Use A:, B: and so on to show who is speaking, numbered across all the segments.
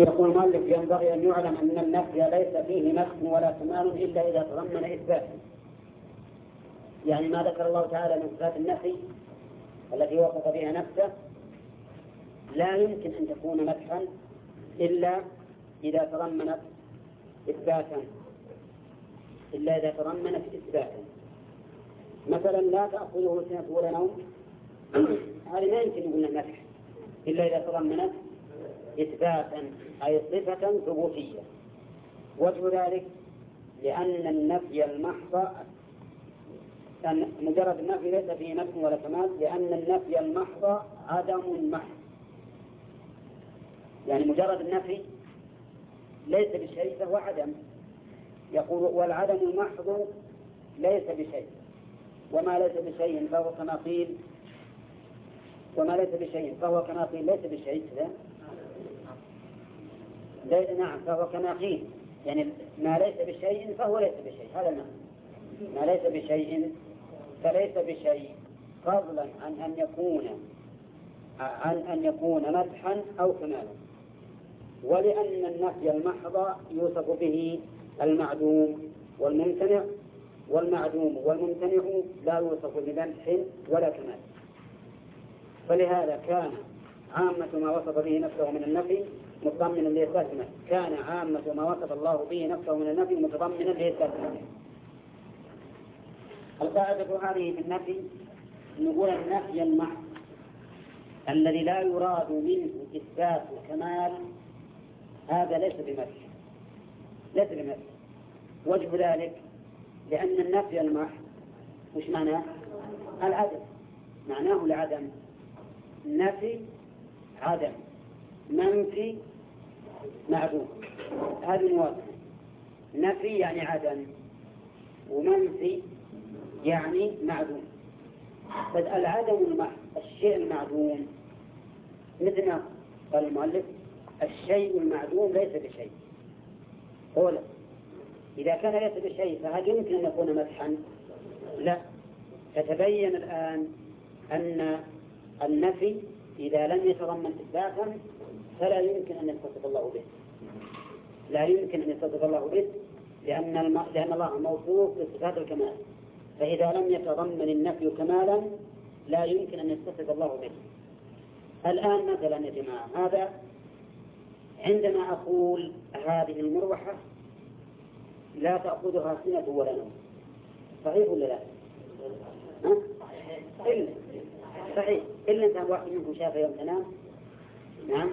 A: يقول المؤلف ينبغي أن يعلم أن النفي ليس فيه نفس ولا كمال إلا إذا تضمن إثبات. يعني ما ذكر الله تعالى من صفات النفي التي وصف بها نفسه لا يمكن أن تكون مدحا إلا إذا تضمنت إثباتا، مثلا لا تأخذه سنة ولا نوم، هذه ما يمكن يقول مدح إلا إذا تضمنت إثباتا أي صفة ثبوتية. وجه ذلك لأن النفي المحض مجرد النفي ليس فيه نفس ولا كمال، لأن النفي المحض عدم محض. يعني مجرد النفي ليس بشيء فهو عدم. يقول والعدم المحض ليس بشيء، وما ليس بشيء فهو كما قيل ليس بشيء. نعم، فهو كما قيل، يعني ما ليس بشيء فهو ليس بشيء، هذا المعنى. ما ليس بشيء فليس بشيء، فضلا عن أن يكون مدحا أو كمالا. ولأن النفي المحض يوصف به المعدوم والممتنع، والمعدوم والممتنع لا يوصف بمدح ولا كمال. فلهذا كان عامة ما وصف به نفسه من النفي متضمنا لإثبات النفي، كان عامة ما وصف الله به نفسه من النفي متضمنا لإثبات النفي. القاعدة هذه في النفي نقول النفي المحض الذي لا يراد منه إثبات الكمال هذا ليس بمدح. وجه ذلك لأن النفي المحض وش معناه؟ العدم، معناه العدم. نفي عدم، منفي معدوم، هذه مواضع. نفي يعني عدم، ومنفي يعني معدوم. فالعدم المحض الشيء المعدوم، مثل ما قال المؤلف الشيء المعدوم ليس بشيء. قولا إذا كان ليس بشيء فهل يمكن أن يكون مدحا؟ لا. فتبين الآن أن النفي إذا لم يتضمن إثباتا فلا يمكن أن يتصف الله به، لأن الله موصوف بصفات الكمال. فإذا لم يتضمن النفي كمالا لا يمكن أن يتصف الله به. الآن مثلا يا جماعة، هذا عندما أقول هذه المروحة لا تأخذها سنة ولا نوم، صحيح ولا لا؟ صحيح، إلا أنت واحد منكم شافه يوم تنام. نعم،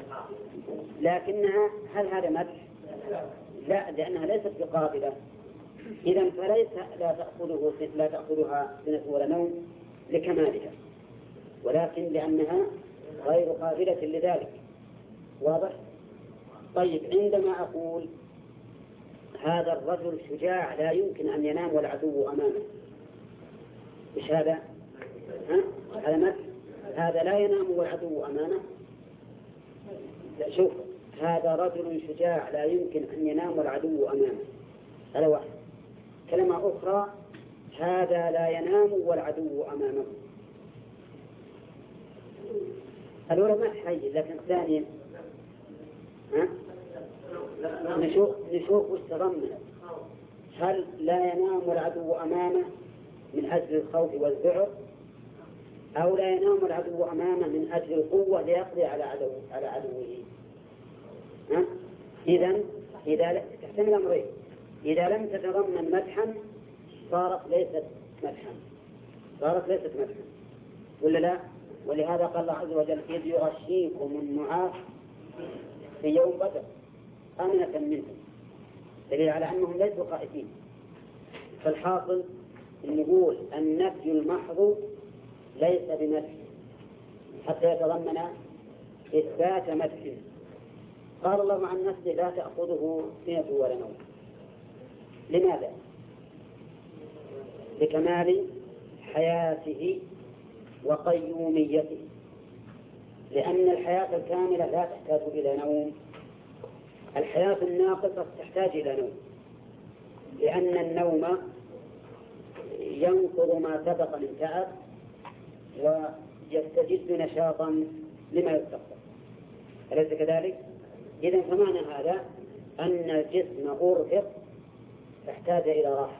A: لكنها هل هذا مدح؟ لا، لأنها ليست بقابلة. إذن فليس لا تأخذها سنة ولا نوم لكمالها، ولكن لأنها غير قابلة لذلك. واضح؟ طيب، عندما أقول هذا الرجل شجاع لا يمكن أن ينام والعدو أمامه، إيش هذا؟ هذا مدح. هذا لا ينام والعدو أمامه. لا، شوف، هذا رجل شجاع لا يمكن أن ينام والعدو أمامه، هذا واحد. كلمة أخرى، هذا لا ينام والعدو أمامه. الأولى ما تحيي، لكن الثانية نشوف وش تضمن. هل لا ينام والعدو أمامه من أجل الخوف والذعر، أو لا ينام العدو أمامه من أجل القوة ليقضي على عدوه؟ إذا تحتمل أمرين. إذا لم تتضمن مدحا صارت ليست مدحا ولا لا؟ ولهذا قال الله عز وجل إذ يغشيكم النعاس في يوم بدر أمنة منهم، دليل على أنهم ليسوا خائفين. فالحاصل نقول النفي المحض ليس بمدح حتى يتضمن إثبات مدح. قال الله عن نفسه لا تأخذه سنة ولا نوم. لماذا؟ لكمال حياته وقيوميته، لأن الحياة الكاملة لا تحتاج إلى نوم، الحياة الناقصة تحتاج إلى نوم، لأن النوم ينقض ما سبق من تعب ويستجد نشاطا لما يستقبل. أليس كذلك؟ إذن فمعنى هذا أن الجسم أرهق فاحتاج إلى راحة،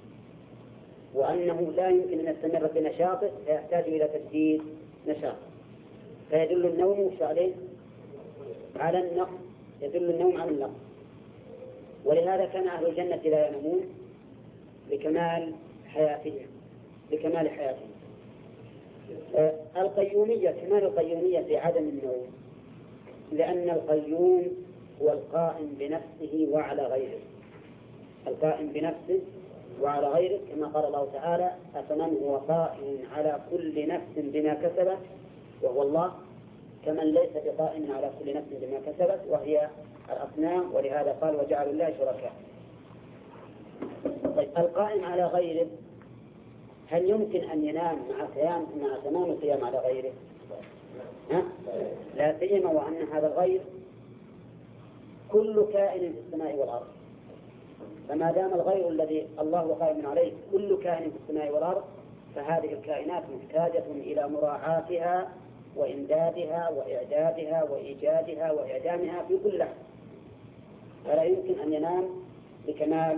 A: وأنه لا يمكن أن يستمر بنشاطه فيحتاج إلى تجديد نشاط. فيدل النوم على النقص، يدل النوم على النقص. ولهذا كان أهل الجنة لا ينامون لكمال حياتهم. القيومية، كمال القيومية في عدم النوم، لأن القيوم هو القائم بنفسه وعلى غيره، القائم بنفسه وعلى غيره، كما قال الله تعالى: أفمن هو قائم على كل نفس بما كسبت وهو الله، كمن ليس بقائم على كل نفس بما كسبت وهي الأصنام. ولهذا قال: وجعلوا الله شركاء. طيب، القائم على غيره هل يمكن أن ينام مع تمام القيام على غيره؟ لا سيما وأن هذا الغير كل كائن في السماء والأرض، فما دام الغير الذي الله قائم عليه كل كائن في السماء والأرض، فهذه الكائنات محتاجة إلى مراعاتها وإمدادها وإعدادها وإيجادها وإعدامها في كل لحظة، فلا يمكن أن ينام لكمال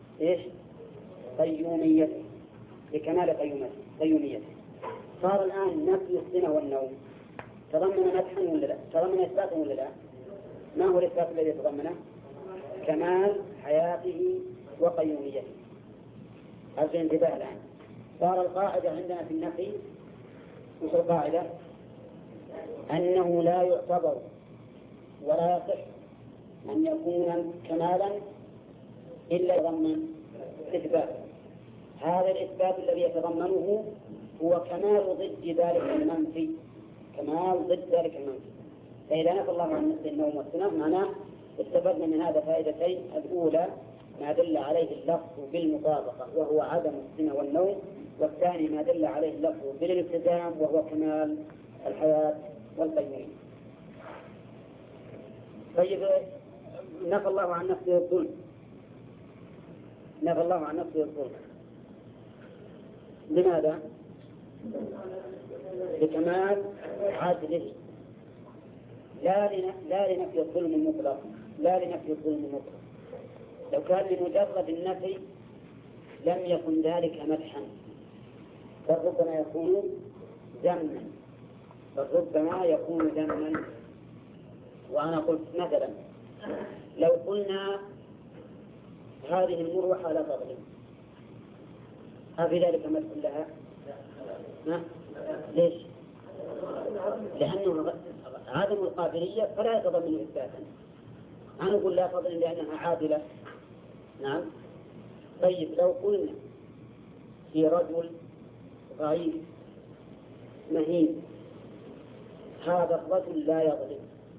A: قيوميته، لكمال قيوميته. صار الآن نفي السنة والنوم تضمن مدحا ولا لا؟ تضمن إثباتا ولا لا؟ ما هو الإثبات الذي تضمنه؟ كمال حياته وقيوميته. هذا انتباه الآن. صار القاعدة عندنا في النفي، وش القاعدة؟ أنه لا يعتبر ولا يصح أن يكون كمالا إلا يتضمن إثبات. هذا الإثبات الذي يتضمنه هو كمال ضد ذلك المنفي، كمال ضد ذلك المنفي. فإذا نفى الله عن نفس النوم والسنة معناه استفدنا من هذا فائدتين: الأولى ما دل عليه اللفظ بالمطابقة وهو عدم السنة والنوم، والثاني ما دل عليه اللفظ بالالتزام وهو كمال الحياة والقيومية. طيب، نفى الله عن نفسه الظلم، نفى الله عن نفسه الظلم لماذا؟ لكمال عدله، لا لنفي الظلم المطلق، لا لنفي الظلم المطلق. لو كان لمجرد النفي لم يكن ذلك مدحا، بل ربما يكون ذما، وأنا قلت مثلا لو قلنا هذه المروحة لا تظلم، أفي ذلك مدح لها؟ ليش؟ لأنه عدم القابلية فلا يتضمن إثباتا. أنا أقول لا تظلم لأنها عادلة. نعم. طيب، لو قلنا في رجل ضعيف مهين هذا الرجل لا يظلم،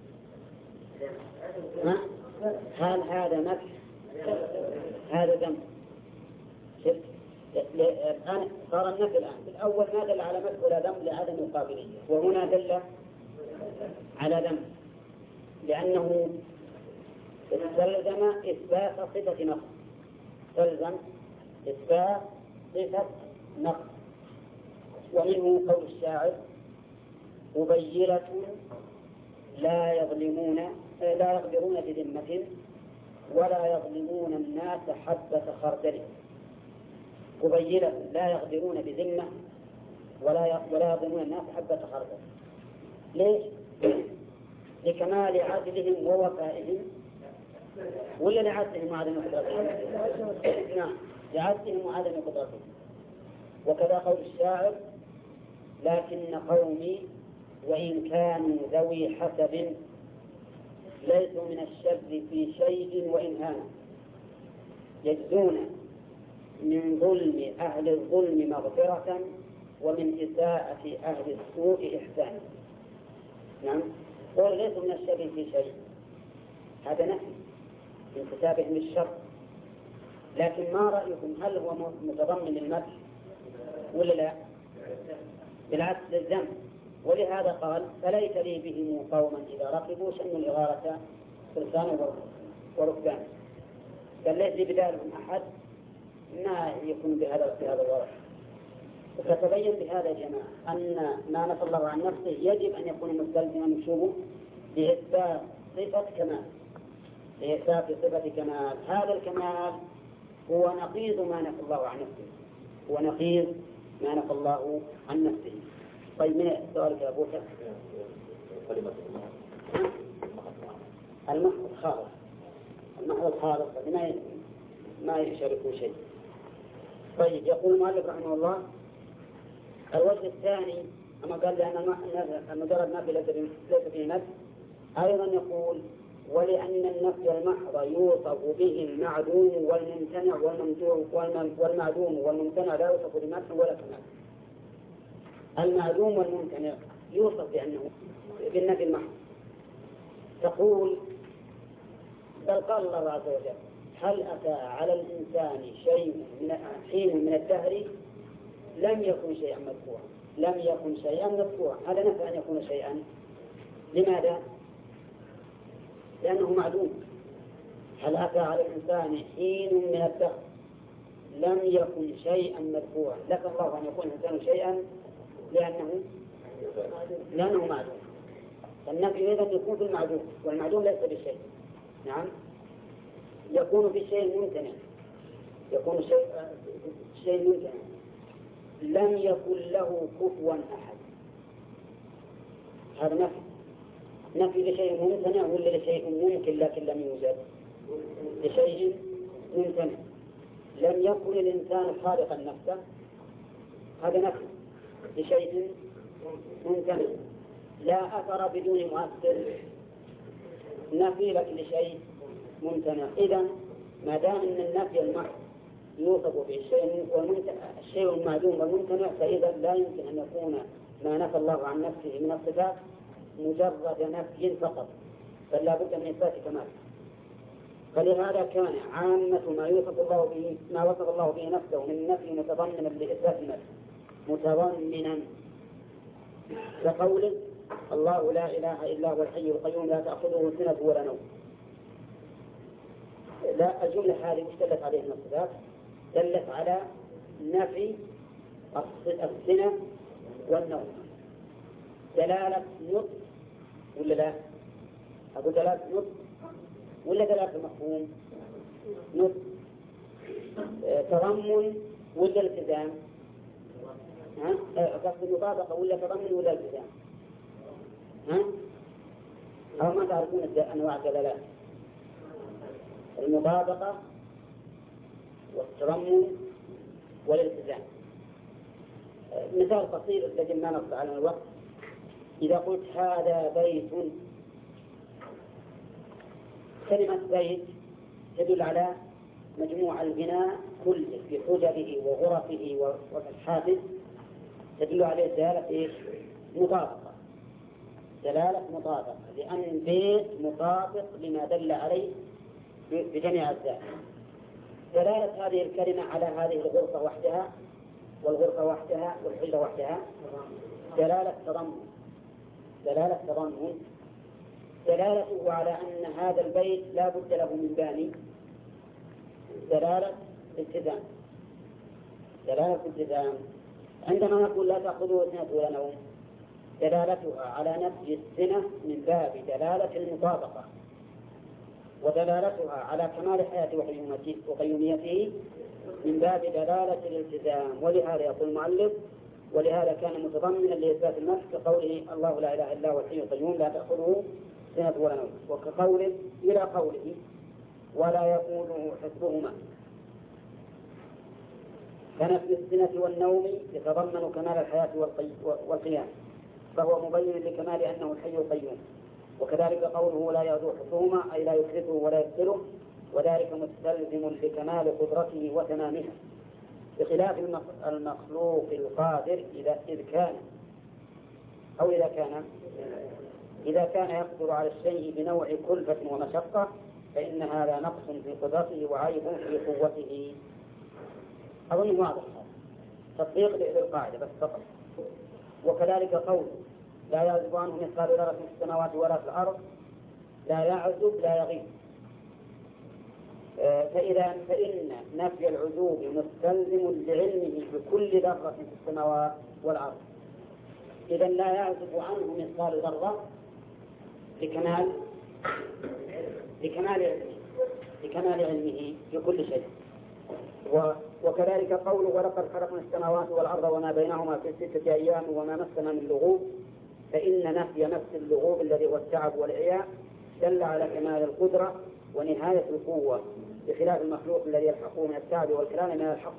A: هل هذا مدح؟ هذا ذم. الآن صار النفي الآن في الأول ما دل على مدح ولا ذم لعدم القابلية، وهنا دل على ذم لأنه استلزم إثبات صفة نقص، استلزم إثبات صفة نقص. ومنه قول الشاعر: مبيلة لا يغدرون بذمة ولا يظلمون الناس حبة خردل. مبيلة لا يغدرون بذمة ولا يظلمون الناس حبة خردل. ليش؟ لكمال عدلهم ووفائهم، ولا لعدلهم وعدم قدرتهم؟ نعم، لعدلهم وعدم قدرتهم. وكذا قول الشاعر: لكن قومي وإن كانوا ذوي حسب ليسوا من الشر في شيء وإن هانوا، يجزون من ظلم أهل الظلم مغفرة ومن إساءة أهل السوء إحسانا. نعم، قول ليسوا من الشر في شيء، هذا نفي انتسابهم للشر. لكن ما رأيكم، هل هو متضمن للمدح ولا لا؟ بالعكس للذنب. ولهذا قال: فليس لي بهم قوما إذا ركبوا شنوا الإغارة فرسانا وركبانا. قال ليس لي بدالهم أحد ما يكون بهذا الوضع. فتبين بهذا يا جماعة أن ما نفى الله عن نفسه يجب أن يكون مستلزما شبه بإثبات صفة كمال، لإثبات صفة كمال. هذا الكمال هو نقيض ما نفى الله عن نفسه، هو نقيض ما نفى الله عن نفسه. طيب من سؤالك يا أبو بكر؟ المحض الخالص، المحض الخالص ما يشاركه شيء. طيب يقول المؤلف رحمه الله: الوجه الثاني أما قال لأن مجرد نفي ليس فيه نفي، أيضا يقول: ولأن النفي المحض يوصف به المعدوم والممتنع والمعدوم والممتنع لا يوصف بمدح ولا كمال. المعدوم والممتنع يوصف بأنه بالنفي المحض. تقول: بل قال الله عز وجل: هل أتى على الإنسان حين من الدهر لم يكن شيئا مذكورا. لم يكن شيئا مذكورا، هذا نفى أن يكون شيئا. لماذا؟ لأنه معدوم. هل أتى على الإنسان حين من الدهر لم يكن شيئا مذكورا، لك الله أن يكون الإنسان شيئا لأنه معدوم. فالنفي إذن يكون في المعدوم، والمعدوم ليس بالشيء. نعم، يكون في الشيء الممتنع، يكون شيء ممتنع لم يكن له كفوا أحد. هذا نفي لشيء ممتنع ولا لشيء ممكن لكن لم يوجد؟ لشيء ممتنع. لم يكن الإنسان خالقا نفسه، هذا نفي لشيء ممتنع. لا أثر بدون مؤثر، نفي لكن لشيء ممتنع. إذن ما دام أن النفي المحض يوصف الشيء المعدوم والممتنع، فإذا لا يمكن أن يكون ما نفى الله عن نفسه من الصفات مجرد نفي فقط، بل لا بد من إثبات كمال. فلهذا كان عامة ما وصف الله به نفسه من النفي متضمنا لإثبات المدح، متضمنا كقوله: الله لا إله إلا هو الحي القيوم لا تأخذه سنة ولا نوم. لا، الجملة هذه دلت عليه من الصفات، دلت على نفي السنة والنوم. دلالة نطق ولا لا؟ أقول دلالة نطق ولا دلالة مفهوم؟ نطق. تضمن ولا التزام؟ قصد المطابقة ولا تضمن ولا التزام؟ أو ما تعرفون أنواع الدلالات؟ المطابقة والتضمن والالتزام. مثال بسيط الذي ما نص على الوقت: إذا قلت هذا بيت، كلمة بيت تدل على مجموع البناء كله بحجره وغرفه وفتحاته، تدل عليه دلالة مطابقة. دلالة مطابقة، لأن البيت مطابق لما دل عليه بجميع أجزائه. دلالة هذه الكلمة على هذه الغرفة وحدها والغرفة وحدها والحجرة وحدها دلالة تضمن. دلالة تضمن. دلالته على أن هذا البيت لا بد له من باني دلالة التزام. دلالة التزام. عندما نقول لا تأخذه سنة ولا نوم، دلالتها على نفي السنة من باب دلالة المطابقة، ودلالتها على كمال حياته وقيوميته من باب دلالة الالتزام. ولهذا يقول المؤلف: ولهذا كان متضمنا لإثبات النفس كقوله: الله لا إله إلا هو الحي القيوم لا تأخذه سنة ولا نوم، وكقوله إلى قوله: ولا يقوله حفظهما. فنفي السنة والنوم يتضمن كمال الحياة والقيام، فهو مبين لكمال أنه الحي القيوم. وكذلك قوله: لا يعدو حفظهما أي لا يكرهه ولا يكسره، وذلك مستلزم لكمال قدرته وتمامها، بخلاف المخلوق القادر إذا كان يقدر على الشيء بنوع كلفة ومشقة، فإن هذا نقص في قدرته وعيب في قوته. أظن واضح تطبيق للقاعدة بس فقط. وكذلك قول: لا يعزب عنه مثقال ذرة في السماوات ولا في الأرض، لا يعزب لا يغيب. فإن نفي العزوب مستلزم لعلمه بكل ذرة في السماوات والأرض، إذن لا يعزب عنه مثقال ذرة لكمال لكمال علمه في كل شيء. وكذلك قوله ولقد خلقنا السماوات والأرض وما بينهما في 6 أيام وما مسنا من لغوب، فإن نفي نفس اللغوب الذي هو التعب والإعياء دل على كمال القدرة ونهاية القوة، بخلاف المخلوق الذي يلحقه من التعب والكلام من الحق.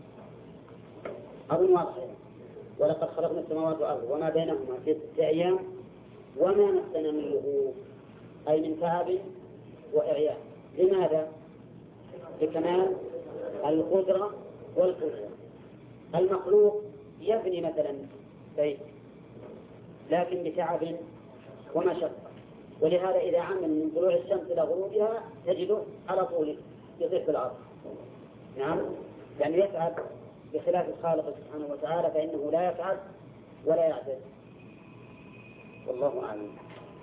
A: أظن واضح. ولقد خلقنا السماوات والأرض وما بينهما في 6 أيام وما مسنا من لغوب، أي من تعب وإعياء. لماذا؟ لكمال القدرة والقدرة. المخلوق يبني مثلا بيت لكن بتعب ومشقة، ولهذا إذا عمل من طلوع الشمس إلى غروبها تجده على طول يطير في الأرض. نعم، يعني يتعب، بخلاف الخالق سبحانه وتعالى فإنه لا يتعب ولا يعجز. والله أعلم.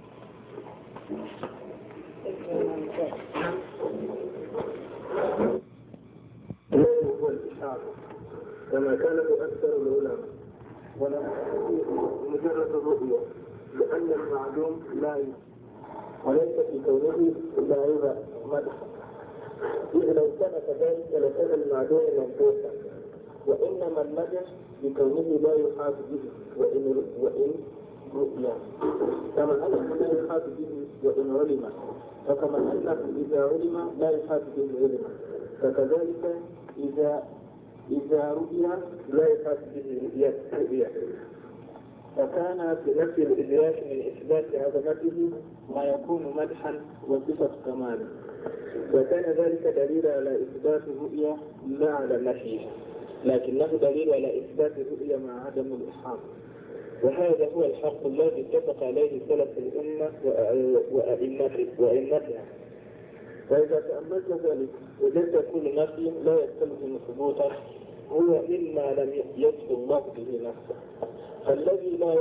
B: هو الإشعار كما كانت أكثر العلماء، ولم مجرد الرؤية، لأن المعلوم لا وليس في كونه إلا عيب مدح، إذ لو كان كذلك لكان المعلوم منقوصا، وإنما المدح بكونه لا يحاط به وإن رؤيا، كما أنه لا يحاط به وإن علم، فكما أنه إذا علم لا يحاط به علم، فكذلك إذا رؤي لا يحاط به رؤيا. فكان في نفي الإدراك من إثبات عظمته ما يكون مدحا وصفة كمال، وكان ذلك دليل على إثبات الرؤيا لا على نفيها، لكنه دليل على إثبات الرؤيا مع عدم الإحاطة. وهذا هو الحق الذي اتفق عليه سلف الأمة وأئمتها. وإذا تأملت ذلك وجدت كل نفي لا يستلزم ثبوتا هو مما لم يصف الله به نفسه. فالذين لا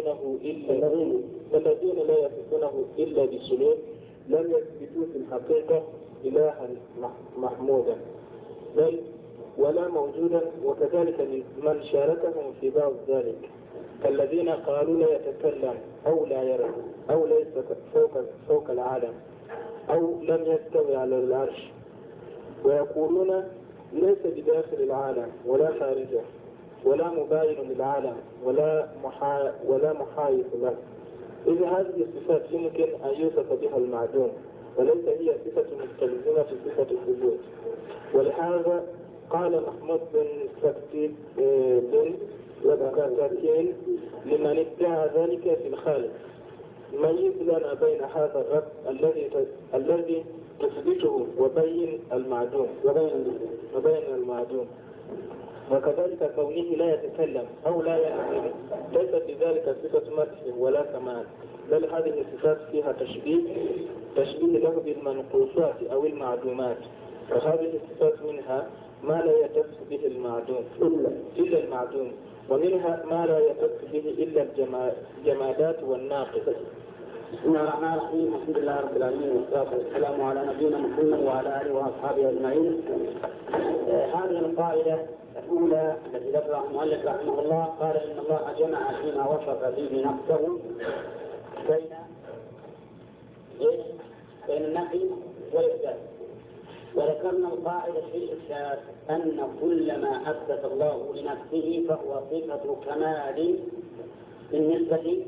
B: يصفونه إلا بسلوك لم يثبتوا في الحقيقة إلها محمودا بل ولا موجودا، وكذلك من شاركهم في بعض ذلك، كالذين قالوا لا يتكلم أو لا يرى أو ليس فوق العالم أو لم يستوي على العرش، ويقولون ليس بداخل العالم ولا خارجه ولا مباين للعالم ولا محايث له. إذا هذه الصفات يمكن أن يوصف بها المعدوم، وليس هي صفة مستلزمة في صفة الوجود. ولهذا قال محمود بن سكتين وبكاتين لمن ادعى ذلك في الخالق: ميز لنا بين هذا الرب الذي تثبته وبين المعدوم وكذلك كونه لا يتكلم أو لا يعمل ليس بذلك صفة مدح ولا كمال، بل هذه الصفات فيها تشبيه له بالمنقوصات أو المعدومات، وهذه الصفات منها ما لا يتصف به المعدوم إلا المعدوم، ومنها ما لا يتصف به إلا الجمادات والناقص.
A: بسم الله الرحمن الرحيم. الحمد لله رب العالمين، والصلاة والسلام على نبينا محمد وعلى آله وأصحابه أجمعين. هذه القاعدة الأولى التي ذكرها المؤلف رحمه الله، قال إن الله جمع فيما وصف فيه نفسه بين النفي والإثبات. وذكرنا القاعدة في الإثبات أن كل ما أثبت الله لنفسه فهو صفة كمال بالنسبة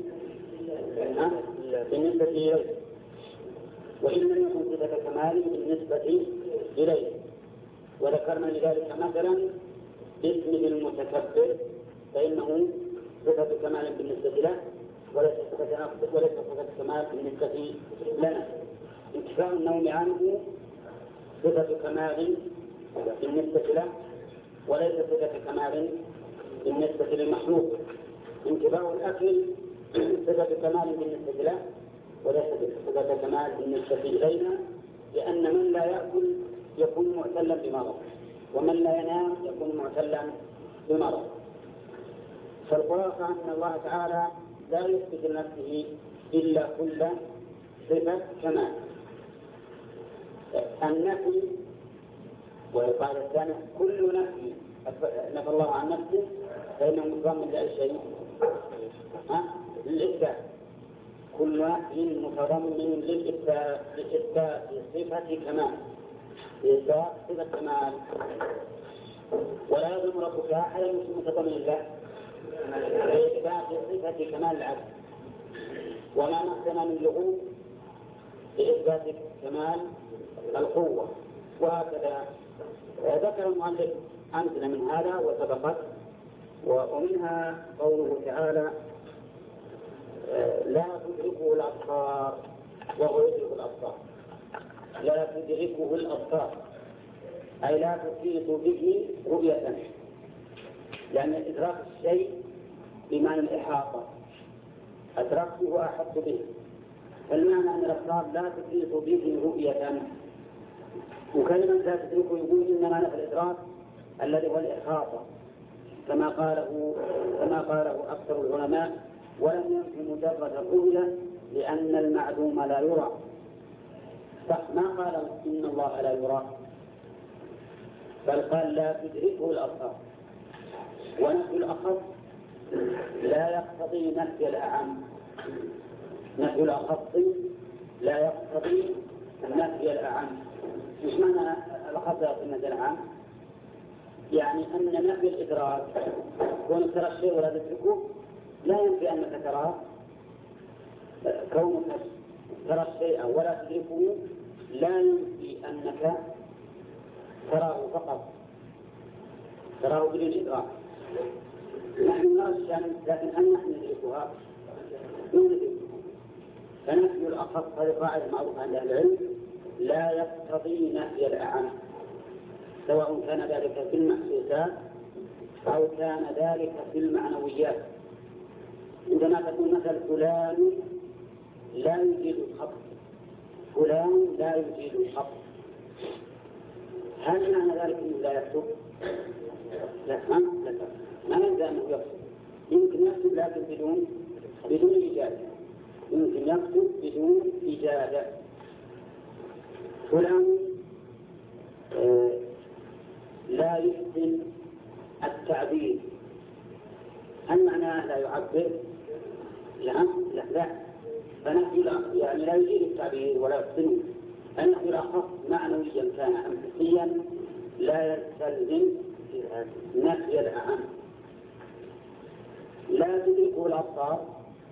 A: إليه، وإن لم يكن صفة كمال بالنسبة إليه. وذكرنا لذلك مثلا باسمه المتكبر، فإنه صفة كمال بالنسبة له وليس صفة كمال بالنسبة لنا. انتفاء النوم عنه صفة كمال بالنسبة له وليس صفة كمال بالنسبة للمخلوق. انتفاء الأكل صفة كمال بالنسبة له وليس صفة كمال بالنسبة إلينا، لأن من لا يأكل يكون معتلا بمرض، ومن لا ينام يكون معتلا بمرض. فالخلاصة أن الله تعالى لا يثبت لنفسه إلا كل صفة كمال. النفي والقاعدة الثانية كل نفي نفى الله عن نفسه فإنه مضمن لأي شيء للإثبات. كل واحد متضمن لإثبات صفة كمال، لإثبات صفة كمال، ولا يلزم ربك أحدا متضمن له لإثبات صفة كمال العبد، وما مكن من لغو لإثبات كمال القوة، وهكذا. ذكر المؤلف أمثلة من هذا وسبقت، ومنها قوله تعالى: لا تدركه الأبصار وهو يدرك الأبصار. لا تدركه الأبصار أي لا تحيط به رؤية، لأن إدراك الشيء بمعنى الإحاطة، أدركته وأحط به، فالمعنى أن الأبصار لا تحيط به رؤية. وكلمة لا تدركه يقول إنما نفى الإدراك الذي هو الإحاطة، كما قاله أكثر العلماء، ولم ينفي مجرد الرؤية لأن المعدوم لا يرى. فما قال إن الله لا يرى، بل قال لا تدركه الأبصار. ونفي الأخص لا يقتضي نفي الأعم، نفي الأخص لا يقتضي نفي الأعم. مش معنى الأخص يقتضي نفي الأعم؟ يعني أن نفي الإدراك كونك ترى الشيء ولا تدركه لا ينفي أنك تراه، كونك ترى الشيء ولا تدركه لا ينفي أنك تراه فقط، تراه بدون إدراك. نحن نرى الشمس لكن هل نحن ندركها؟ فنفي الأخص هذه قاعدة معروفة عند أهل العلم لا يقتضي نفي الأعم، سواء كان ذلك في المحسوسات أو كان ذلك في المعنويات. عندما تقول مثل فلان لا يجيد الخط، فلان لا يجيد الخط، هل معنى ذلك أنه لا يكتب؟ لا، ما يلزم أنه يكتب. يمكن يكتب لكن بدون إجازة، يمكن يكتب بدون إجازة. فلان لا يحسن التعبير، هل معناه لا يعبر؟ لا. فنحن يعني لا يجيد التعبير ولا يحسنه. النحو الأخص معنويا كان أم حسيا لا يستلزم نفي الأعم. لا تدركه الأبصار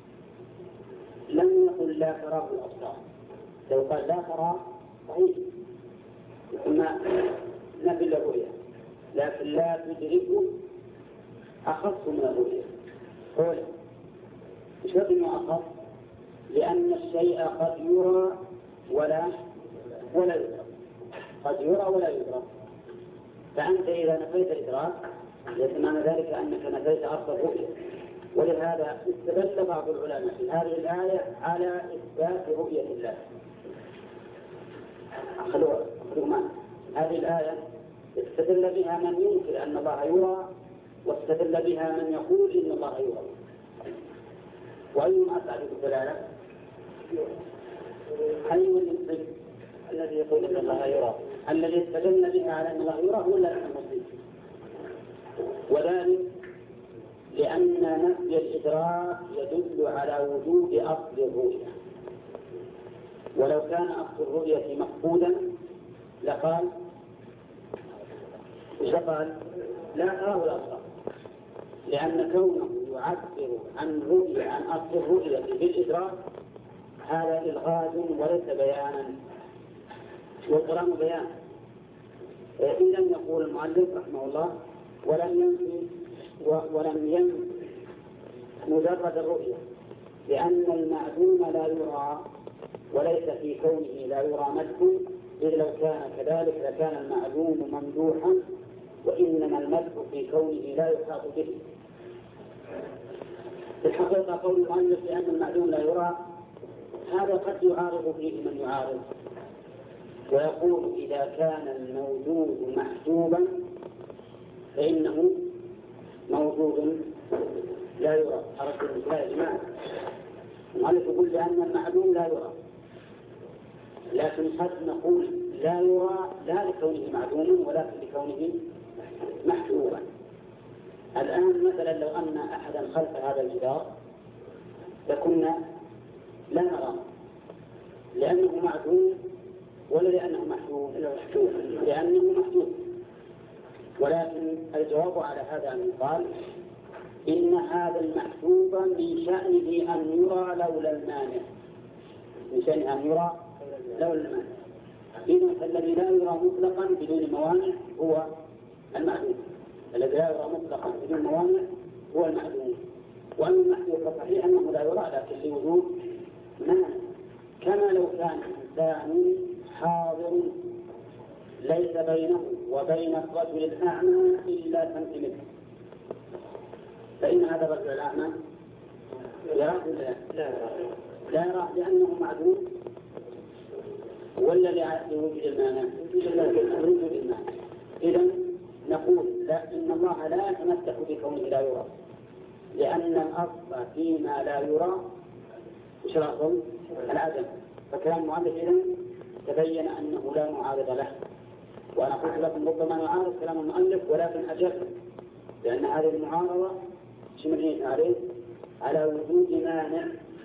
A: لم يقل لا تراه الأبصار، لو قال لا ترى صحيح ثم نفي الرؤية، لكن لا تدركه أخص من الرؤية. قول مش انه أخص لأن الشيء قد يرى ولا يدرك، قد يرى ولا يدرك. فأنت إذا نفيت الإدراك ليس معنى ذلك أنك نفيت أصل الرؤية. ولهذا استدل بعض العلماء في هذه الآية على إثبات رؤية الله. هذه الآية استدل بها من ينكر أن الله يرى، واستدل بها من يقول إن الله يرى. وأيهما أسعد الدلالة؟ أيهما المصيب؟ الذي يقول إن الله يرى، الذي استدل بها على أن الله يرى ولا المصيب؟ وذلك لأن نفي الإدراك يدل على وجود أصل الرؤية، ولو كان أصل الرؤية مفقودا لقال لا تراه الأبصار، لأن كونه يعبر عن أصل الرؤية بالإدراك هذا إلغاز وليس بيانا، والقرآن بيان. إن لم يقول المؤلف رحمه الله ولم ينفي مجرد الرؤية، لأن المعدوم لا يرى، وليس في كونه لا يرى مدح، إذ لو كان كذلك لكان المعدوم ممدوحا، وإنما المدح في كونه لا يحاط به. في الحقيقة قول المؤلف لأن المعدوم لا يرى هذا قد يعارض فيه من يعارض، ويقول إذا كان الموجود محجوبا فإنه موجود لا يرى. أردت لا يا جماعة، المؤلف يقول لأن المعدوم لا يرى، لكن قد نقول لا يرى لا لكونه معدوما ولكن لكونه محجوبا. الآن مثلا لو أن أحدا خلف هذا الجدار لكنا لا نرى، لأنه معدوم ولا لأنه محدود؟ لأنه محدود. ولكن الجواب على هذا أن يقال إن هذا المحدود من شأنه أن يرى لولا المانع، من شأنه أن يرى لولا المانع. إذن فالذي لا يرى مطلقا بدون موانع هو المعدوم، الذي لا يرى مطلقا بدون موانع هو المعدوم. وأما المحدود فصحيح أنه لا يرى لكن لوجود مانع، كما لو كان إنسان حاضر ليس بينه وبين الرجل الأعمى إلا سنتيمتر، فإن هذا الرجل الأعمى يراه لا يراه لأنه معدوم، ولا لوجود المانع؟ لوجود المانع. إذن نقول لا، إن الله لا يتمسك بكونه لا يرى، لأن الأصل فيما لا يرى إشراق العدم. فكلام المؤلف إذن تبين أنه لا معارض له. وأنا قلت لكم ربما نعارض كلام المؤلف ولكن أجل، لأن هذه المعارضة مبنية على وجود مانع،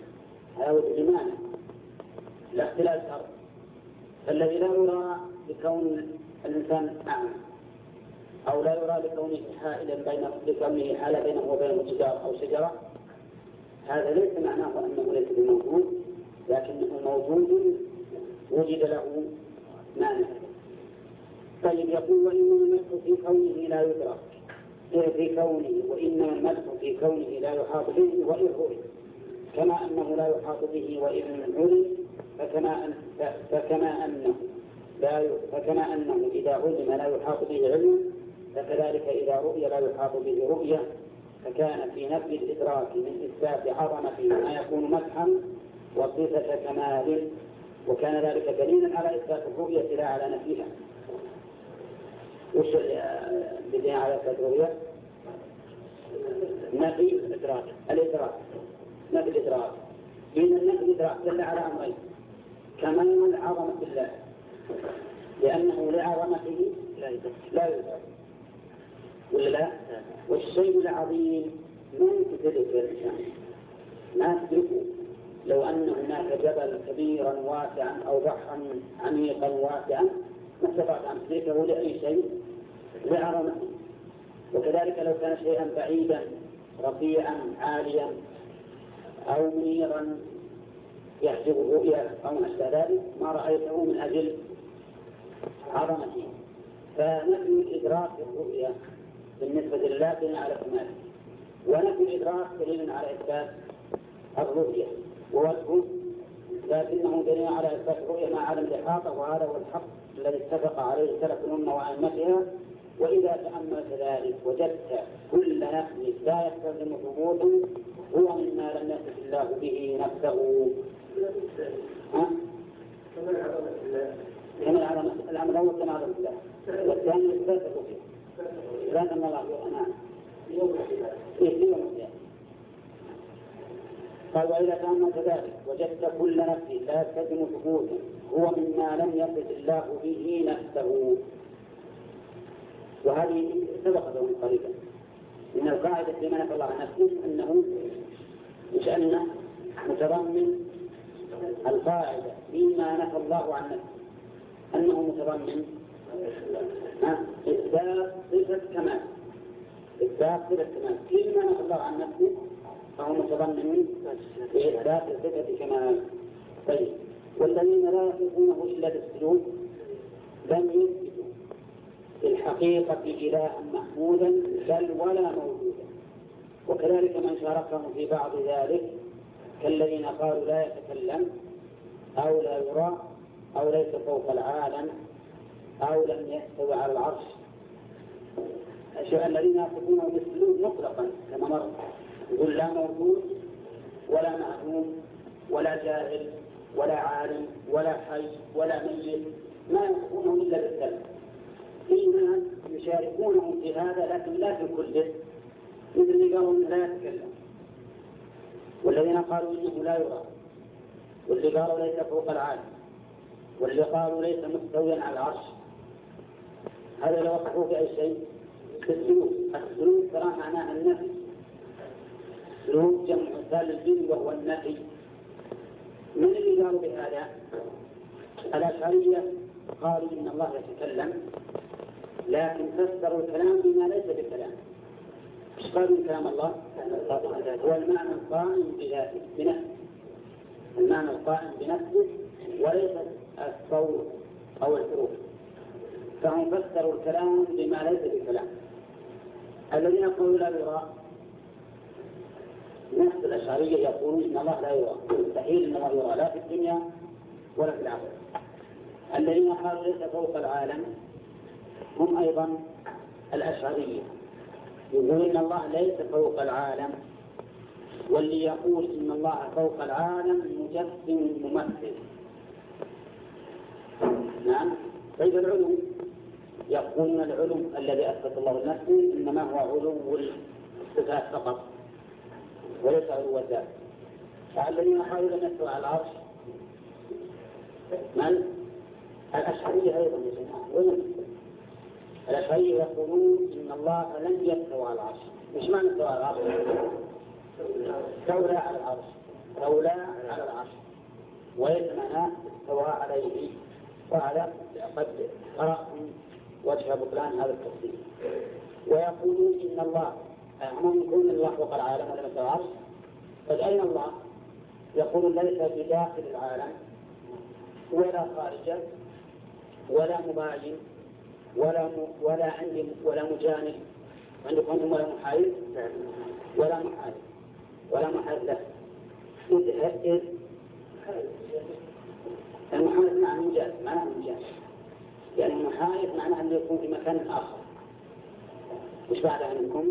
A: لا اختلاف الأرض. فالذي لا يرى لكون الإنسان أعمى، أو لا يرى لكونه حال بينه وبين جدار أو شجرة، هذا ليس معناه أنه ليس بموجود، لكنه موجود وجد له مانع. طيب يقول وإنما المدح في كونه لا يدرك، في كونه، وإنما المدح في كونه لا يحاط به وإن عرف، كما أنه لا يحاط به وإن عرف، فكما أنه إذا علم لا يحاط به علم، فكذلك إذا رؤي لا يحاط به رؤية. فكان في نفي الإدراك من إثبات عظمته ما يكون مدحا وصفة كمال، وكان ذلك دليلا على إثبات الرؤية لا على نفيها. وش بدين على إثبات الرؤية؟ نفي الإدراك، نفي الإدراك. إن النفي الإدراك دل على أمرين: كمال عظمة الله، لأنه لعظمته لا يدرك، ولا لا؟ والشيء العظيم ما يدرك الإنسان، ما تدركه. لو أن هناك جبل كبيرا واسعا أو بحرا عميقا واسعا ما استطعت أن تدركه لأي شيء لعظمته. وكذلك لو كان شيئا بعيدا رفيعا عاليا أو منيرا يحجب الرؤيا أو ما أشبه ذلك ما رأيته من أجل عظمته. فنفي الإدراك الرؤيا بالنسبة لله دليل على كماله، ونفي الإدراك دليل على إثبات الرؤيا ووجهه، لكنه دليل على إثبات الرؤيا مع عدم الإحاطة، وهذا هو الحق الذي اتفق عليه سلف الأمة وأئمتها. وإذا تأملت ذلك وجدت كل نفي لا يستلزم ثبوته هو مما لم يصف الله به نفسه. كما العمل الأول كما عظمة الله، والثاني إثبات الرؤيا، إثبات أن الله يرى. قال وإذا تأملت ذلك وجدت كل نفي لا يستلزم ثبوته هو مما لم يصف الله به نفسه. وهذه سبقت من قريبا من القاعدة في ما نفى الله عن نفسه أنه أنه متضمن القاعدة فيما نفى الله عن نفسه أنه متضمن إثبات صفة كمال، فيما نفى الله عن نفسه فهو متضمن إثبات صفة كمال. طيب والذين لا يصفونه إلا بالسلوك لم يثبتوا في الحقيقة إلها محمودا بل ولا موجودا. وكذلك من شاركهم في بعض ذلك كالذين قالوا لا يتكلم أو لا يرى أو ليس فوق العالم أو لم يستوي على العرش، الذين يصفونه بالسلوك مطلقا كما مر، يقول لا موجود ولا معلوم ولا جاهل ولا عالم ولا حي ولا ميت، ما يصفونه إلا بالسلب. فيما يشاركونهم في هذا لكن لا في كله، مثل اللي قالوا إنه لا يتكلم، والذين قالوا إنه لا يرى، واللي قالوا ليس فوق العالم، واللي قالوا ليس مستويا على العرش. هذا لو وقفوا في أي شيء في السلوك. السلوك ترى معناه النفي، سلوك جمع مثال الجن وهو النفي. من اللي قالوا بهذا؟ الأشعرية قالوا إن الله يتكلم، لكن فسروا الكلام بما ليس بكلام. ايش قالوا كلام الله؟ هو المعنى القائم بذاته بنفسه، المعنى القائم بنفسه وليس الصوت أو الحروف، فهم فسروا الكلام بما ليس بكلام. الذين يقولون لا يرى، نفس الأشعرية يقولون إن الله لا يرى، مستحيل إن الله يرى لا في الدنيا ولا في الآخرة. الذين قالوا ليس فوق العالم هم أيضا الأشعرية، يقولون إن الله ليس فوق العالم، واللي يقول إن الله فوق العالم مجسم ممثل. نعم. طيب العلو، يقولون العلو الذي أثبت الله لنفسه إنما هو علو الصفات فقط وليس علو الذات. فالذين قالوا لم يستوى على العرش من؟ الأشعرية أيضا يا جماعة. الأشعرية يقولون إن الله لم يستوى على العرش. مش معنى استوى على العرش؟ استولى على العرش، استولى على العرش، وليس معناه استوى عليه. وهذا قد قرأتم وجه بطلان هذا التفسير. ويقولون إن الله، هم يقولون الله فوق العالم ولم يستوى العرش، قد أين الله؟ يقولون ليس بداخل العالم ولا خارجه ولا مباين ولا عندي ولا مجانب عندكم ولا محايد ولا محايد له. إذ المحايد معناه مجانب، معناه مجانب، يعني المحايد معناه أن يكون في مكان آخر. مش بعدها منكم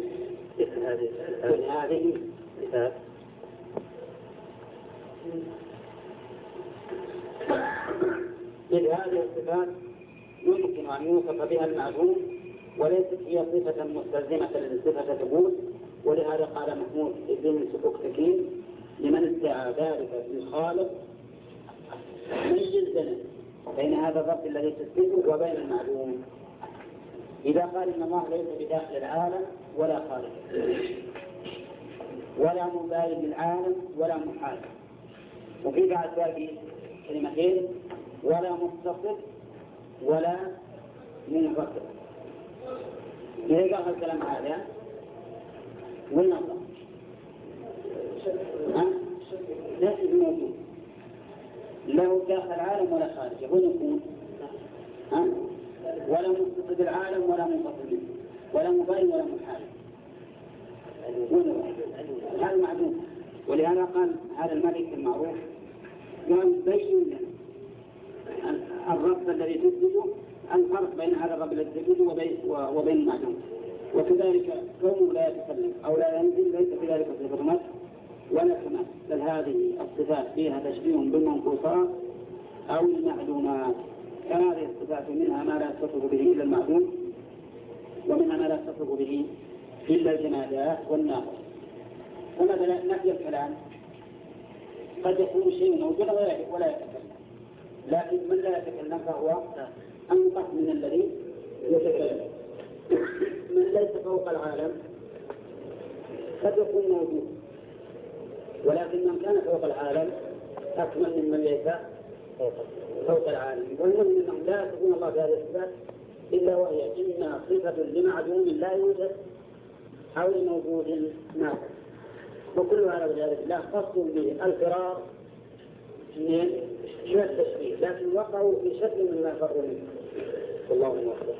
A: هذه مثال. إذ هذه الصفات يمكن أن يوصف بها المعلوم وليست هي صفة مستلزمة للصفة ثبوت. ولهذا قال محمود بن سبكتكين لمن ادعى ذلك في الخالق: ميز بين بين هذا الرب الذي تثبته وبين المعلوم. إذا قال إن الله ليس بداخل العالم ولا خارجه ولا مباين للعالم ولا محال، وفي بعد باقي كلمتين: ولا متصف ولا منفصل. إذا قال الكلام هذا قلنا الله ليس موجود له داخل العالم ولا خارجه، وين يكون؟ ولا متصف بالعالم ولا منفصل منه ولا مباين ولا محال، هذا معدوم. ولهذا قال هذا الملك المعروف قال: بين لنا الرب الذي تثبته الفرق بين هذا الرب الذي تثبته وبين المعدوم. وكذلك كونه لا يتكلم أو لا ينزل ليس في ذلك صفة مدح ولا كمال، بل هذه الصفات فيها تشبيه بالمنقوصات أو المعدومات. هذه الصفات منها ما لا يتصف به إلا المعدوم، ومنها ما لا يتصف به إلا الجمادات والناقص. ومثلا نفي الكلام قد يكون شيء موجودا ولا يتكلم، لكن من لا يتكلم فهو أنقص من الذي يتكلم. من ليس فوق العالم قد يكون موجود، ولكن من كان فوق العالم أكمل ممن ليس فوق العالم. والمهم أنه لا تكون الله بهذه الصفات إلا وهي إما صفة لمعدوم لا يوجد أو لموجود ناقص، وكل هذا بجانب الله خاص بالفرار من التشبيه، لكن وقعوا في شكل من ما فروا منه. والله موفق.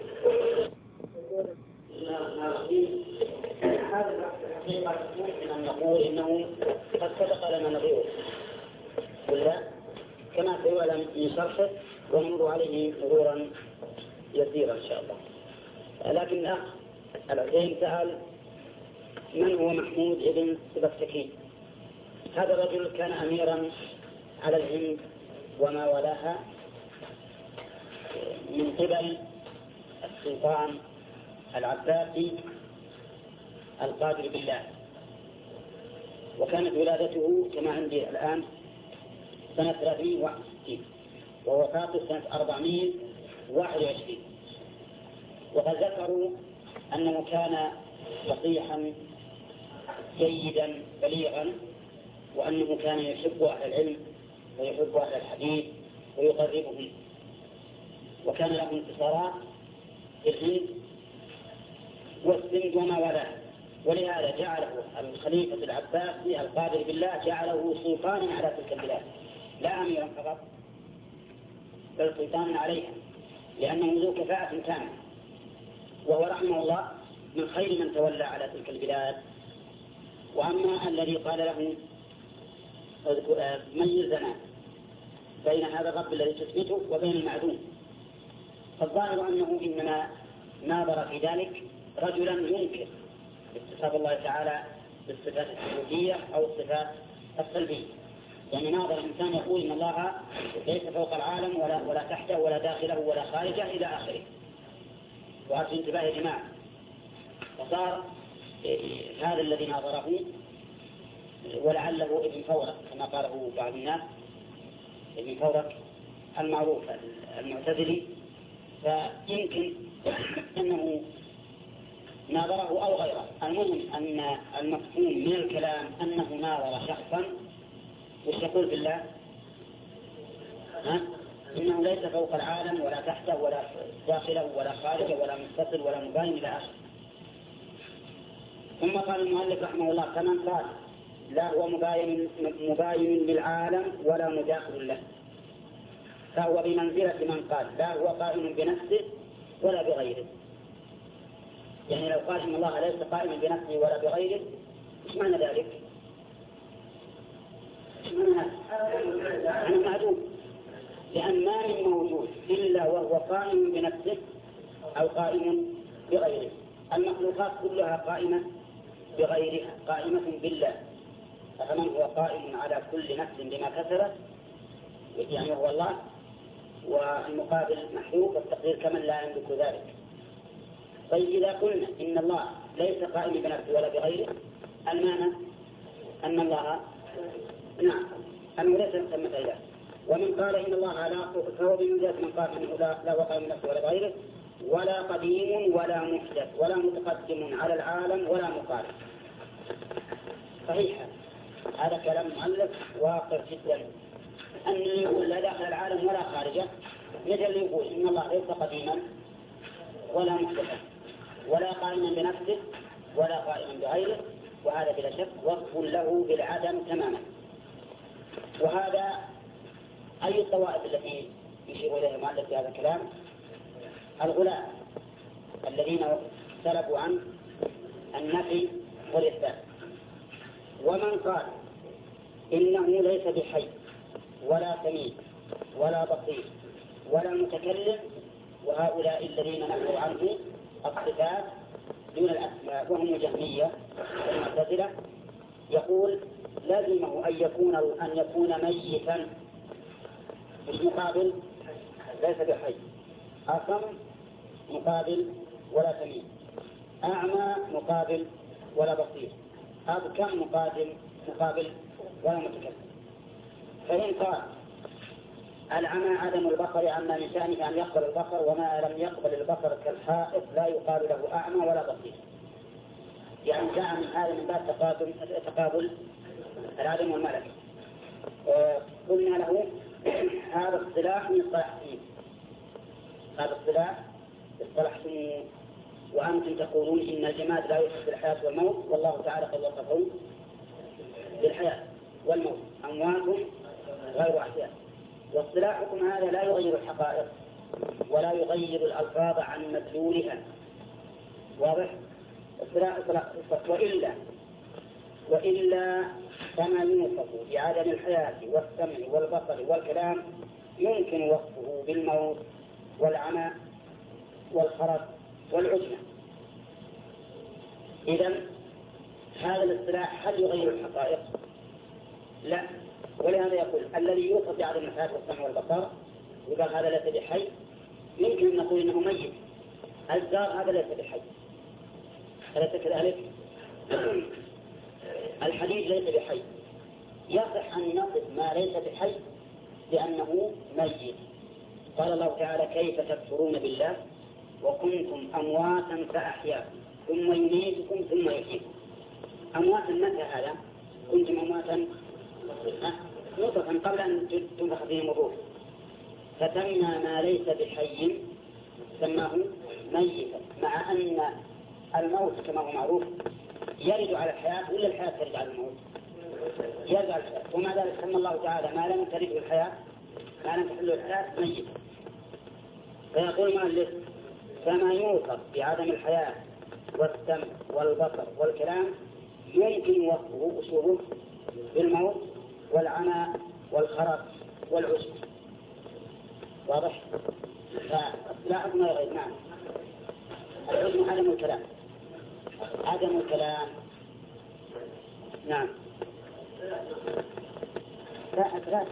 A: هذا الحقيقة ممكن أن نقول إنه قد سبق لنا نظيره، ولا كما سيعلم من شرحه ونمر عليه مرورا يسيرا إن شاء الله. لكن الأخ الحسين سأل: من هو محمود بن سبكتكين؟ هذا الرجل كان أميرا على الهند وما ولاها من قبل السلطان العباسي القادر بالله، وكانت ولادته كما عندي الآن سنة 361 ووفاته سنة 421. وقد ذكروا أنه كان فصيحا جيدا بليغا، وأنه كان يحب أهل العلم ويحب أهل الحديث ويقربهم، وكان له انتصارات في الهند والسند وما والاه، ولهذا جعله الخليفة العباسي القادر بالله جعله سلطانا على تلك البلاد، لا أميرا فقط بل سلطانا عليها، لأنه ذو كفاءة كاملة، وهو رحمه الله من خير من تولى على تلك البلاد. وأما الذي قال له ميزنا بين هذا الرب الذي تثبته وبين المعدوم، فالظاهر أنه إنما ناظر في ذلك رجلا ينكر اتصاف الله تعالى بالصفات الثبوتية أو الصفات السلبية، يعني ناظر إنسان يقول إن الله ليس فوق العالم ولا تحته ولا داخله ولا خارجه إلى آخره. وهذا انتباه يا جماعة، فصار هذا الذي ناظره ولعله ابن فورك كما قاله بعض الناس، ابن فورك المعروف المعتزلي، فيمكن أنه ناظره أو غيره. المهم أن المفهوم من الكلام أنه ناظر شخصا وش يقول بالله إنه ليس فوق العالم ولا تحته ولا داخله ولا خارجه ولا متصل ولا مباين إلى آخره. ثم قال المؤلف رحمه الله كمن قال لا هو مباين للعالم ولا مداخل له، فهو بمنزلة من قال لا هو قائم بنفسه ولا بغيره. يعني لو قال إن الله ليس قائما بنفسه ولا بغيره، إيش معنى ذلك؟ إيش معنى هذا؟ أنا معدوم، لأن ما من موجود إلا وهو قائم بنفسه أو قائم بغيره. المخلوقات كلها قائمة بغيرها، قائمة بالله، فمن هو قائم على كل نفس بما كسبت يعني هو الله، والمقابل محذوف والتقدير كمن لا يملك ذلك. طيب إذا قلنا إن الله ليس قائم بنفسه ولا بغيره، المعنى أن الله نعم أنه ليس ثمة إله. ومن قال إن الله لا، فهو بمنزلة من قال أنه لا هو قائم بنفسه ولا بغيره، ولا قديم ولا محدث ولا متقدم على العالم ولا مقارب. صحيح، هذا كلام مؤلف واقع جدا، أن يقول لا داخل العالم ولا خارجه، مثل يقول إن الله ليس قديما ولا محدثا ولا قائما بنفسه ولا قائما بغيره، وهذا بلا شك وصف له بالعدم تماما. وهذا أي الطوائف التي يشير إليها المؤلف في هذا الكلام؟ الغلاة الذين سلبوا عن النفي والإثبات. ومن قال إنه ليس بحي ولا سميع ولا بصير ولا متكلم، وهؤلاء الذين نقلوا عنه الصفات دون الأسماء وهم الجهمية والمعتزلة، يقول لازمه أن يكون ميتا، مش مقابل ليس بحي، أصم مقابل ولا سميع، أعمى مقابل ولا بصير، أبكم مقابل ولا متكلم. فإن قال العمى عدم البصر عما من شأنه أن يقبل البصر، وما لم يقبل البصر كالحائط لا يقال له أعمى ولا بصير، يعني جاء من هذا من باب تقابل العدم والملك. قلنا له هذا اصطلاح من اصطلاح الدين، هذا اصطلاح اصطلاح الدين، وأنتم تقولون إن الجماد لا يوصف بالحياة والموت، والله تعالى قد وصفه بالحياة والموت، أموات غير أحياء. واصطلاحكم هذا لا يغير الحقائق ولا يغير الألفاظ عن مدلولها، واضح؟ وإلا كما يوصف بعدم الحياة والسمع والبصر والكلام يمكن وصفه بالموت والعمى والخرس والعجمة. إذن هذا الاصطلاح هل يغير الحقائق؟ لا. ولهذا يقول الذي يوصف بعدم الحياة والسمع والبصر وقال هذا ليس بحي، يمكن أن نقول إنه ميت. الزار هذا ليس بحي، أليس كذلك؟ الحديد ليس بحي، يصح أن نصف ما ليس بحي لأنه ميت. قال الله تعالى كيف تكفرون بالله وكنتم أمواتا فأحياكم ثم يميتكم ثم يحييكم. أمواتا متى هذا؟ كنتم أمواتا نطفا قبل أن تنفخ فيهم الروح، فسمى ما ليس بحي سماه ميتا، مع أن الموت كما هو معروف يرد على الحياة ولا الحياة ترد على الموت؟ يرد على الحياة، ومع ذلك سمى الله تعالى ما لم ترده الحياة، ما لم تحله الحياة ميتا. فيقول المؤلف فما يوصف بعدم الحياة والسمع والبصر والكلام يمكن وصفه أصوله بالموت والعمى والخرق والعسر. واضح؟ لا حكم غير. نعم، الحكم عدم الكلام، عدم الكلام. نعم، لا أثلاث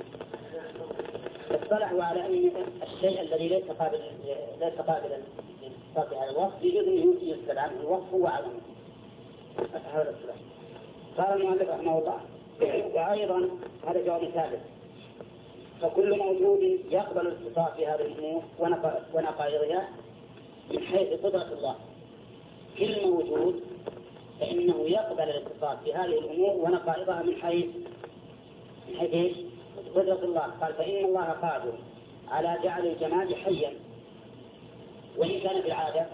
A: اصطلحوا على أن الشيء الذي ليس قابلا للصفات على الوصف يجوز أن يسأل عنه الوصف هو عدمه. هذا الصلاح. قال المؤلف رحمه الله وأيضا هذا جواب ثالث، فكل موجود يقبل الاتصاف بهذه الأمور ونقائضها من حيث قدرة الله. كل موجود فإنه يقبل الاتصاف بهذه الأمور ونقائضها من حيث إيش؟ قدرة الله. قال فإن الله قادر على جعل الجماد حيا وإن كان في العادة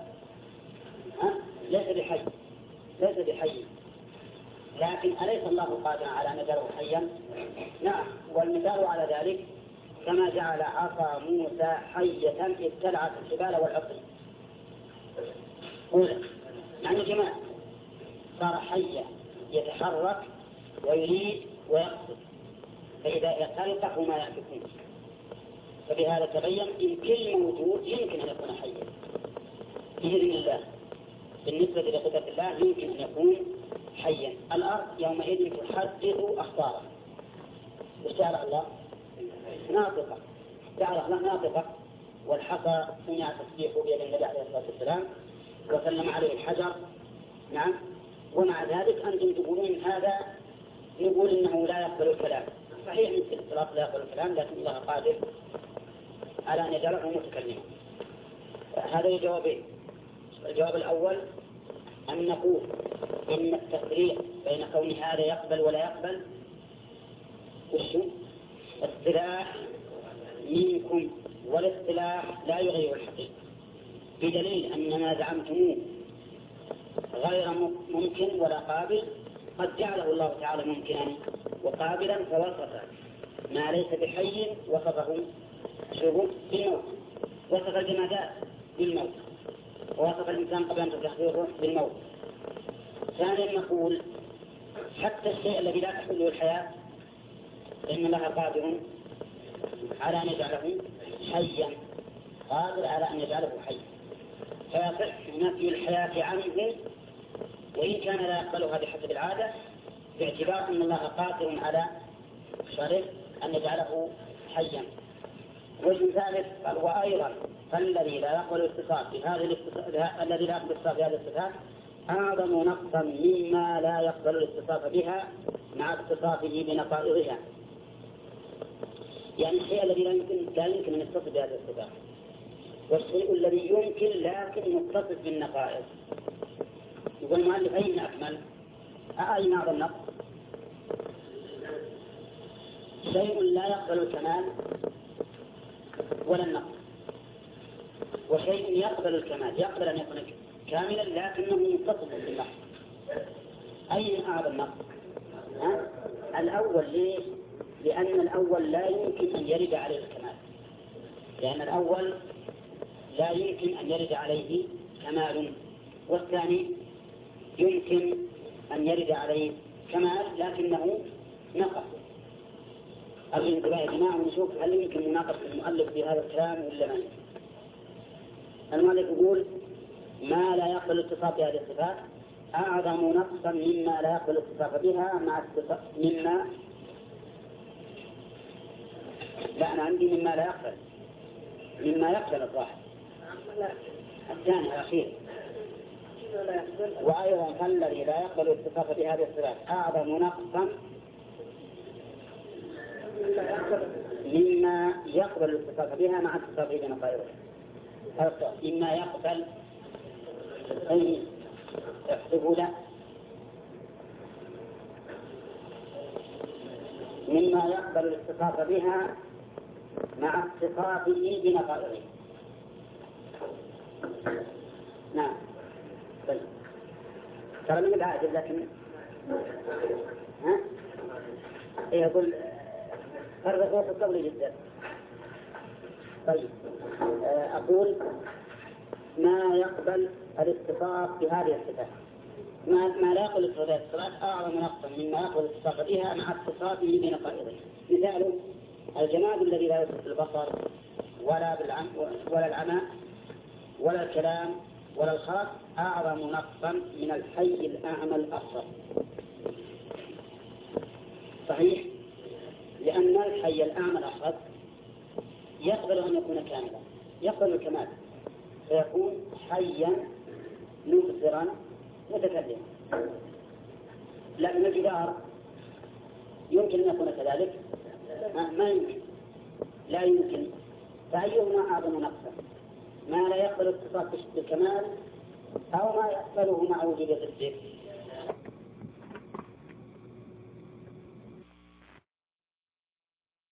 A: ليس بحي، لكن أليس الله قادرا على أن يجعله حيا؟ نعم، والمثال على ذلك كما جعل عصا موسى حية ابتلعت الجبال والعصي. يعني جماد صار حيا يتحرك ويريد ويقصد، فإذا يتلقف ما يأكلون. فبهذا تبين إن كل موجود يمكن أن يكون حيا بإذن الله. بالنسبة لقدرة الله يمكن أن يكون حيا. الأرض يومئذ تحدث أخبارها، وجعل الله ناطقة، جعل الله ناطقة، والحصى سمع تسبيحه بيد النبي عليه الصلاة والسلام وسلم عليه الحجر. نعم، ومع ذلك أنتم تقولون هذا، نقول إنه لا يقبل الكلام. صحيح مثل الصلاة لا يقبل الكلام، لكن الله قادر على أن يجعله متكلما. هذا جوابين. الجواب الأول أن نقول إن التفريق بين كون هذا يقبل ولا يقبل وشو؟ اصطلاح منكم، والاصطلاح لا يغير الحقيقة، بدليل أن ما زعمتموه غير ممكن ولا قابل قد جعله الله تعالى ممكنا وقابلا، فوصف ما ليس بحي وصفه بالموت، وصف الجمادات بالموت، ووصف الإنسان قبل أن تفتح الروح بالموت. ثانيا نقول حتى الشيء الذي لا تحله الحياة فإن الله قادر على أن يجعله حيا، قادر على أن يجعله حيا، فيصح نفي الحياة عنه وإن كان لا يقبلها بحسب العادة، باعتبار أن الله قادر على شرط أن يجعله حيا. وجه ثالث قال وأيضا فالذي لا يقبل الاتصاف الذي لا يقبل الاتصاف بهذه الصفات أعظم نقصا مما لا يقبل الاتصاف بها مع اتصافه بنقائضها. يعني الشيء الذي لا يمكن أن يتصف بهذه الصفات، والشيء الذي يمكن لكن متصف بالنقائض. يقول المؤلف أين أكمل؟ أين أعظم نقص؟ شيء لا يقبل الكمال ولا النقص، وشيء يقبل الكمال، يقبل أن يكون كاملا لكنه متصف بالنقص. أين أعظم نقص؟ الأول. ليش؟ لأن الأول لا يمكن أن يرد عليه الكمال، لأن الأول لا يمكن أن يرد عليه كمال، والثاني يمكن أن يرد عليه كمال لكنه نقص. الانتباه يا جماعة ونشوف هل يمكن مناقشة المؤلف في هذا الكلام ولا ما. المؤلف يقول ما لا يقبل الاتصاف بهذه الصفات أعظم نقصا مما لا يقبل الاتصاف بها مع اتصاف مما. لا، أنا عندي مما لا يقبل، مما يقبل الظاهر الثاني الأخير. وأيضا فالذي لا يقبل الاتصاف بهذه الصفات أعظم نقصا مما يقبل الاتصاف بها مع اتصافه بنقائضها. مما يقبل أي احسبوا له مما يقبل الاتصاف بها مع اتصافه بنقائضه. نعم. طيب ترى من العادل لكن يقول فرق وسط قبل جدا. طيب أقول ما يقبل الاتصاف بهذه الصفات، ما لا يقبل الصفات أعظم نقصا مما يقبل الاتصاف بها مع اتصافه بنقائضه. مثال الجماد الذي لا يصف البصر ولا العمى ولا الكلام ولا الخاص أعظم نقصا من الحي الأعمى الأصغر. صحيح، لأن الحي الأعمى الأصغر يقبل أن يكون كاملا، يقبل الكمال، فيكون حيا مبصرا متكلما. لكن الجدار يمكن أن يكون كذلك؟ ما يمكن، لا يمكن. فأيهما أعظم نقصا؟ ما لا يقبل اتصاف بالكمال أو ما يقبله مع وجود الضد؟